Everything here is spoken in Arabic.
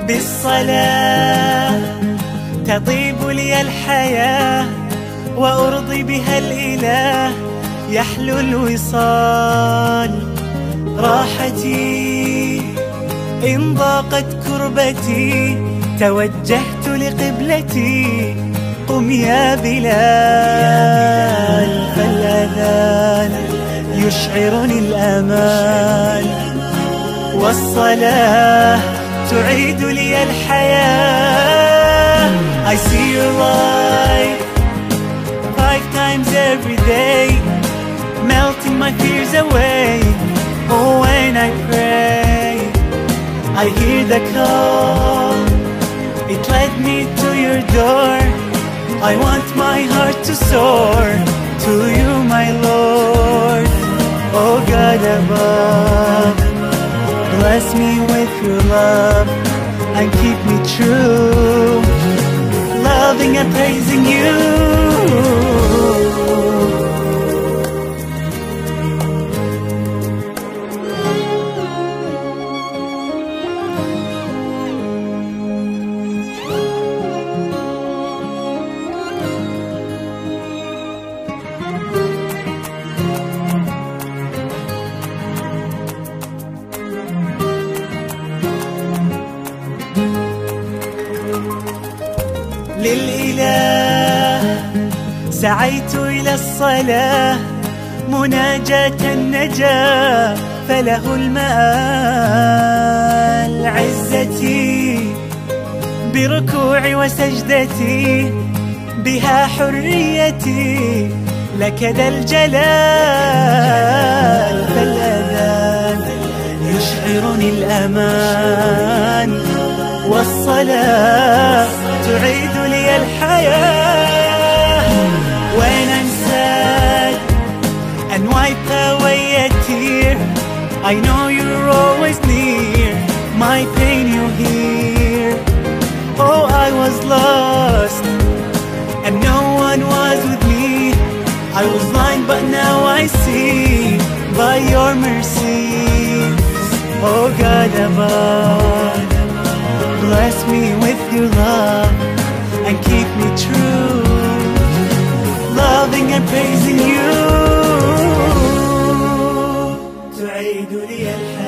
بالصلاة تطيب لي الحياة وأرضي بها الإله، يحلو الوصال راحتي إن ضاقت كربتي، توجهت لقبلتي قم يا بلال، فالأذان يشعرني الأمان والصلاة تعيد لي الحياة. I see your light 5 times every day, melting my fears away. Oh, when I pray, I hear the call, it led me to your door. I want my heart to soar to you, my Lord. Oh God above, bless me with your love and keep me true, loving and praising you. للإله سعيت إلى الصلاة مناجاة النجاة، فله المآل عزتي بركوعي وسجدتي، بها حريتي لك ذا الجلال. فالأذان يشعرني الأمان والصلاة تعيد لي الحياة. When I'm sad and wipe away a tear, I know you're always near, my pain you hear. Oh, I was lost and no one was with me, I was blind but now I see by your mercies. Oh God above, bless me with your love and keep me true, loving and praising you. تعيد لي الحياة.